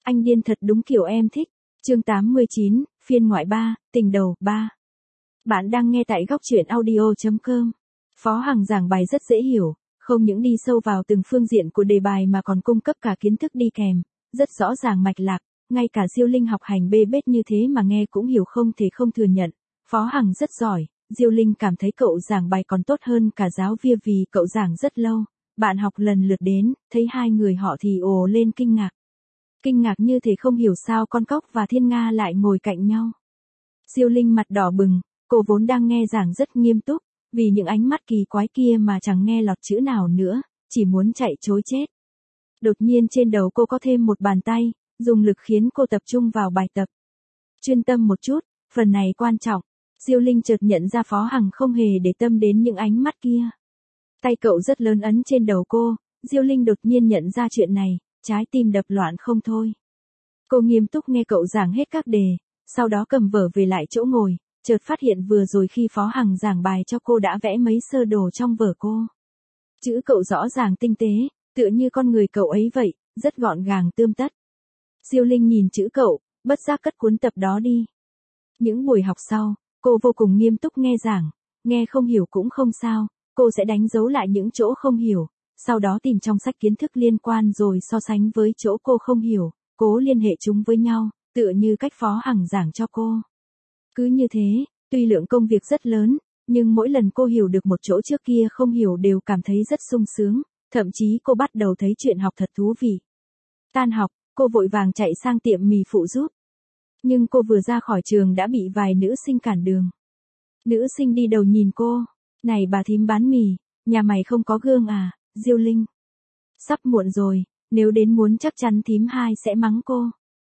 Anh điên thật đúng kiểu em thích. Chương 89, phiên ngoại 3, tình đầu 3. Bạn đang nghe tại góc truyện audio.com. Phó Hằng giảng bài rất dễ hiểu, không những đi sâu vào từng phương diện của đề bài mà còn cung cấp cả kiến thức đi kèm, rất rõ ràng mạch lạc, ngay cả Diêu Linh học hành bê bết như thế mà nghe cũng hiểu, không thể không thừa nhận. Phó Hằng rất giỏi, Diêu Linh cảm thấy cậu giảng bài còn tốt hơn cả giáo viên vì cậu giảng rất lâu. Bạn học lần lượt đến, thấy hai người họ thì ồ lên kinh ngạc. Kinh ngạc như thể không hiểu sao con cóc và Thiên Nga lại ngồi cạnh nhau. Diêu Linh mặt đỏ bừng, cô vốn đang nghe giảng rất nghiêm túc, vì những ánh mắt kỳ quái kia mà chẳng nghe lọt chữ nào nữa, chỉ muốn chạy trối chết. Đột nhiên trên đầu cô có thêm một bàn tay, dùng lực khiến cô tập trung vào bài tập. Chuyên tâm một chút, phần này quan trọng. Diêu Linh chợt nhận ra Phó Hằng không hề để tâm đến những ánh mắt kia. Tay cậu rất lớn ấn trên đầu cô, Diêu Linh đột nhiên nhận ra chuyện này, trái tim đập loạn không thôi. Cô nghiêm túc nghe cậu giảng hết các đề, sau đó cầm vở về lại chỗ ngồi, chợt phát hiện vừa rồi khi Phó Hằng giảng bài cho cô đã vẽ mấy sơ đồ trong vở cô. Chữ cậu rõ ràng tinh tế, tựa như con người cậu ấy vậy, rất gọn gàng tươm tất. Diêu Linh nhìn chữ cậu, bất giác cất cuốn tập đó đi. Những buổi học sau, cô vô cùng nghiêm túc nghe giảng, nghe không hiểu cũng không sao, cô sẽ đánh dấu lại những chỗ không hiểu, sau đó tìm trong sách kiến thức liên quan rồi so sánh với chỗ cô không hiểu, cố liên hệ chúng với nhau, tựa như cách Phó Hằng giảng cho cô. Cứ như thế, tuy lượng công việc rất lớn, nhưng mỗi lần cô hiểu được một chỗ trước kia không hiểu đều cảm thấy rất sung sướng, thậm chí cô bắt đầu thấy chuyện học thật thú vị. Tan học, cô vội vàng chạy sang tiệm mì phụ giúp. Nhưng cô vừa ra khỏi trường đã bị vài nữ sinh cản đường. Nữ sinh đi đầu nhìn cô, này bà thím bán mì, nhà mày không có gương à? Diêu Linh. Sắp muộn rồi, nếu đến muốn chắc chắn thím hai sẽ mắng cô.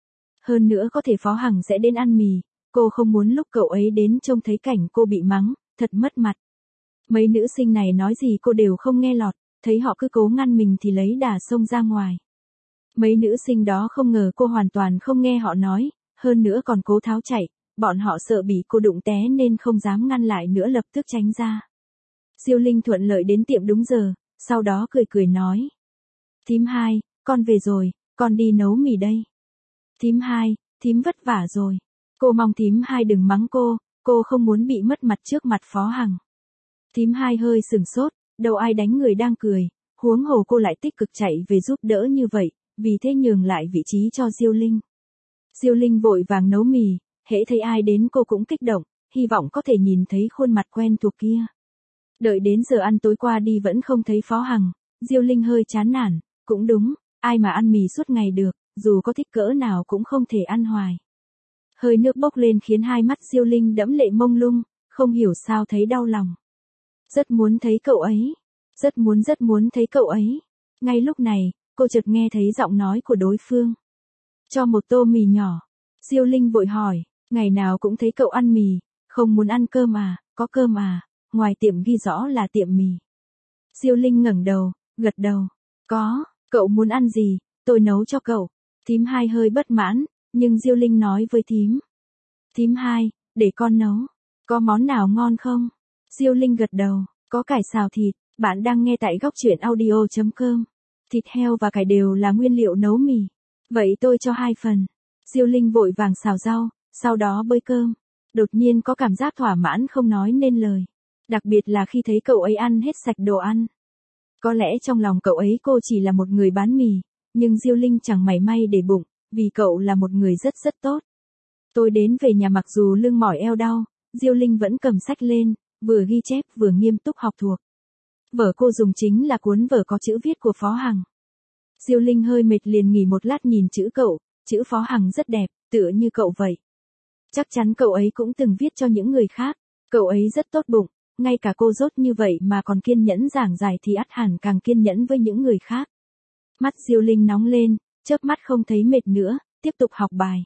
Hơn nữa có thể Phó Hằng sẽ đến ăn mì, cô không muốn lúc cậu ấy đến trông thấy cảnh cô bị mắng, thật mất mặt. Mấy nữ sinh này nói gì cô đều không nghe lọt, thấy họ cứ cố ngăn mình thì lấy đà xông ra ngoài. Mấy nữ sinh đó không ngờ cô hoàn toàn không nghe họ nói, hơn nữa còn cố tháo chạy, bọn họ sợ bị cô đụng té nên không dám ngăn lại nữa, lập tức tránh ra. Diêu Linh thuận lợi đến tiệm đúng giờ, sau đó cười cười nói. Thím hai, con về rồi, con đi nấu mì đây. Thím hai, thím vất vả rồi. Cô mong thím hai đừng mắng cô không muốn bị mất mặt trước mặt Phó Hằng. Thím hai hơi sửng sốt, đâu ai đánh người đang cười, huống hồ cô lại tích cực chạy về giúp đỡ như vậy, vì thế nhường lại vị trí cho Diêu Linh. Diêu Linh vội vàng nấu mì, hễ thấy ai đến cô cũng kích động, hy vọng có thể nhìn thấy khuôn mặt quen thuộc kia. Đợi đến giờ ăn tối qua đi vẫn không thấy Phó Hằng, Diêu Linh hơi chán nản, cũng đúng, ai mà ăn mì suốt ngày được, dù có thích cỡ nào cũng không thể ăn hoài. Hơi nước bốc lên khiến hai mắt Diêu Linh đẫm lệ mông lung, không hiểu sao thấy đau lòng. Rất muốn thấy cậu ấy, rất muốn thấy cậu ấy. Ngay lúc này, cô chợt nghe thấy giọng nói của đối phương. Cho một tô mì nhỏ. Diêu Linh vội hỏi, ngày nào cũng thấy cậu ăn mì, không muốn ăn cơm à, có cơm à, ngoài tiệm ghi rõ là tiệm mì. Diêu Linh ngẩng đầu, gật đầu, có, cậu muốn ăn gì, tôi nấu cho cậu. Thím hai hơi bất mãn, nhưng Diêu Linh nói với thím. Thím hai, để con nấu, có món nào ngon không? Diêu Linh gật đầu, có cải xào thịt, bạn đang nghe tại góc truyện audio.com. Thịt heo và cải đều là nguyên liệu nấu mì. Vậy tôi cho 2 phần. Diêu Linh vội vàng xào rau, sau đó bới cơm. Đột nhiên có cảm giác thỏa mãn không nói nên lời. Đặc biệt là khi thấy cậu ấy ăn hết sạch đồ ăn. Có lẽ trong lòng cậu ấy cô chỉ là một người bán mì, nhưng Diêu Linh chẳng mảy may để bụng, vì cậu là một người rất rất tốt. Tôi đến về nhà mặc dù lưng mỏi eo đau, Diêu Linh vẫn cầm sách lên, vừa ghi chép vừa nghiêm túc học thuộc. Vở cô dùng chính là cuốn vở có chữ viết của Phó Hằng. Diêu Linh hơi mệt liền nghỉ một lát nhìn chữ cậu, chữ Phó Hằng rất đẹp, tựa như cậu vậy. Chắc chắn cậu ấy cũng từng viết cho những người khác, cậu ấy rất tốt bụng, ngay cả cô dốt như vậy mà còn kiên nhẫn giảng giải thì ắt hẳn càng kiên nhẫn với những người khác. Mắt Diêu Linh nóng lên, chớp mắt không thấy mệt nữa, tiếp tục học bài.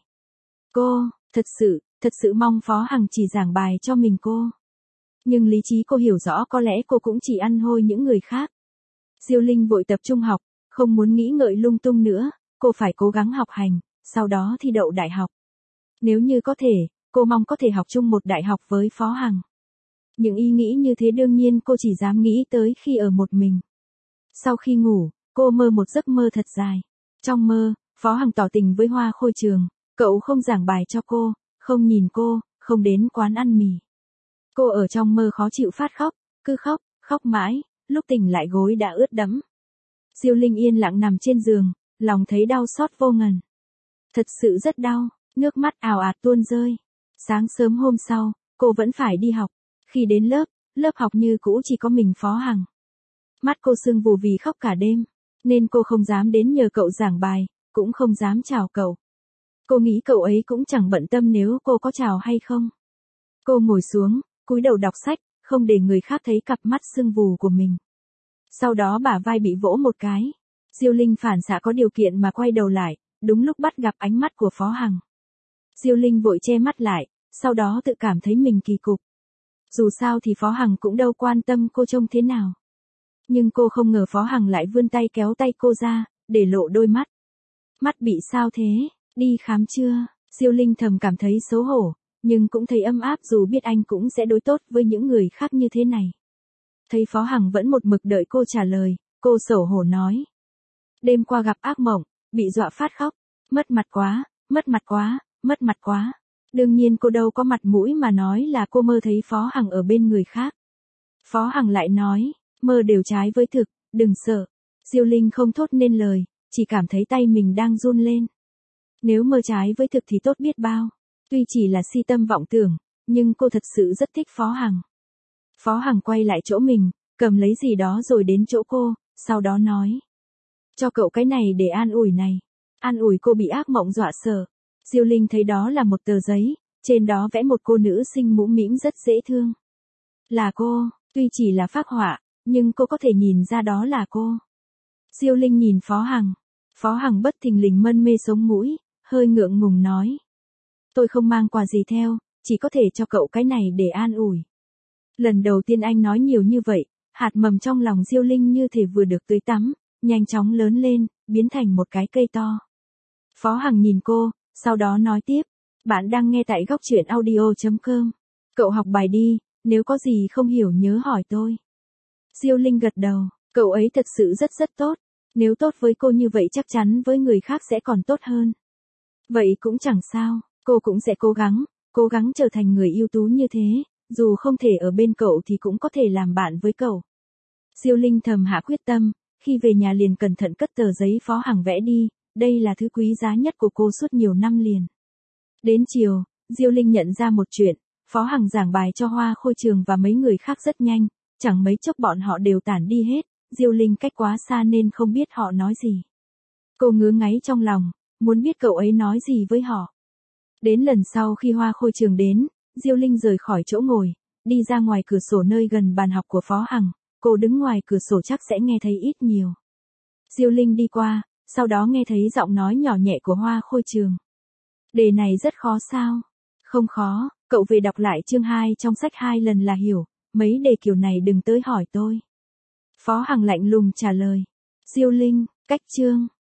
Cô, thật sự mong Phó Hằng chỉ giảng bài cho mình cô. Nhưng lý trí cô hiểu rõ có lẽ cô cũng chỉ ăn hôi những người khác. Diêu Linh vội tập trung học, không muốn nghĩ ngợi lung tung nữa, cô phải cố gắng học hành, sau đó thi đậu đại học. Nếu như có thể, cô mong có thể học chung một đại học với Phó Hằng. Những ý nghĩ như thế đương nhiên cô chỉ dám nghĩ tới khi ở một mình. Sau khi ngủ, cô mơ một giấc mơ thật dài. Trong mơ, Phó Hằng tỏ tình với Hoa Khôi Trường, cậu không giảng bài cho cô, không nhìn cô, không đến quán ăn mì. Cô ở trong mơ khó chịu phát khóc, cứ khóc, khóc mãi, lúc tỉnh lại gối đã ướt đẫm. Diêu Linh yên lặng nằm trên giường, lòng thấy đau xót vô ngần. Thật sự rất đau, nước mắt ào ạt tuôn rơi. Sáng sớm hôm sau, cô vẫn phải đi học. Khi đến lớp học như cũ chỉ có mình Phó Hằng. Mắt cô sưng vù vì khóc cả đêm, nên cô không dám đến nhờ cậu giảng bài, cũng không dám chào cậu. Cô nghĩ cậu ấy cũng chẳng bận tâm nếu cô có chào hay không. Cô ngồi xuống, cúi đầu đọc sách, không để người khác thấy cặp mắt sưng vù của mình. Sau đó bả vai bị vỗ một cái. Diêu Linh phản xạ có điều kiện mà quay đầu lại, đúng lúc bắt gặp ánh mắt của Phó Hằng. Diêu Linh vội che mắt lại, sau đó tự cảm thấy mình kỳ cục. Dù sao thì Phó Hằng cũng đâu quan tâm cô trông thế nào. Nhưng cô không ngờ Phó Hằng lại vươn tay kéo tay cô ra, để lộ đôi mắt. Mắt bị sao thế, đi khám chưa? Diêu Linh thầm cảm thấy xấu hổ, nhưng cũng thấy ấm áp dù biết anh cũng sẽ đối tốt với những người khác như thế này. Thấy Phó Hằng vẫn một mực đợi cô trả lời, cô xấu hổ nói. Đêm qua gặp ác mộng, bị dọa phát khóc, mất mặt quá, mất mặt quá, mất mặt quá. Đương nhiên cô đâu có mặt mũi mà nói là cô mơ thấy Phó Hằng ở bên người khác. Phó Hằng lại nói, mơ đều trái với thực, đừng sợ. Diêu Linh không thốt nên lời, chỉ cảm thấy tay mình đang run lên. Nếu mơ trái với thực thì tốt biết bao. Tuy chỉ là si tâm vọng tưởng, nhưng cô thật sự rất thích Phó Hằng. Phó Hằng quay lại chỗ mình, cầm lấy gì đó rồi đến chỗ cô, sau đó nói. Cho cậu cái này để an ủi này. An ủi cô bị ác mộng dọa sợ. Diêu Linh thấy đó là một tờ giấy, trên đó vẽ một cô nữ sinh mũm mĩm rất dễ thương. Là cô, tuy chỉ là phác họa, nhưng cô có thể nhìn ra đó là cô. Diêu Linh nhìn Phó Hằng. Phó Hằng bất thình lình mân mê sống mũi, hơi ngượng ngùng nói. Tôi không mang quà gì theo, chỉ có thể cho cậu cái này để an ủi. Lần đầu tiên anh nói nhiều như vậy, hạt mầm trong lòng Diêu Linh như thể vừa được tưới tắm, nhanh chóng lớn lên, biến thành một cái cây to. Phó Hằng nhìn cô, sau đó nói tiếp. Bạn đang nghe tại góc truyện audio.com. Cậu học bài đi, nếu có gì không hiểu nhớ hỏi tôi. Diêu Linh gật đầu, cậu ấy thật sự rất tốt. Nếu tốt với cô như vậy chắc chắn với người khác sẽ còn tốt hơn. Vậy cũng chẳng sao, cô cũng sẽ cố gắng trở thành người ưu tú như thế, dù không thể ở bên cậu thì cũng có thể làm bạn với cậu. Diêu Linh thầm hạ quyết tâm, khi về nhà liền cẩn thận cất tờ giấy Phó Hằng vẽ đi, đây là thứ quý giá nhất của cô suốt nhiều năm liền. Đến chiều, Diêu Linh nhận ra một chuyện, Phó Hằng giảng bài cho Hoa Khôi Trường và mấy người khác rất nhanh, chẳng mấy chốc bọn họ đều tản đi hết, Diêu Linh cách quá xa nên không biết họ nói gì. Cô ngứa ngáy trong lòng, muốn biết cậu ấy nói gì với họ. Đến lần sau khi Hoa Khôi Trường đến, Diêu Linh rời khỏi chỗ ngồi, đi ra ngoài cửa sổ nơi gần bàn học của Phó Hằng, cô đứng ngoài cửa sổ chắc sẽ nghe thấy ít nhiều. Diêu Linh đi qua, sau đó nghe thấy giọng nói nhỏ nhẹ của Hoa Khôi Trường. Đề này rất khó sao? Không khó, cậu về đọc lại chương 2 trong sách 2 lần là hiểu, mấy đề kiểu này đừng tới hỏi tôi. Phó Hằng lạnh lùng trả lời. Diêu Linh, cách chương.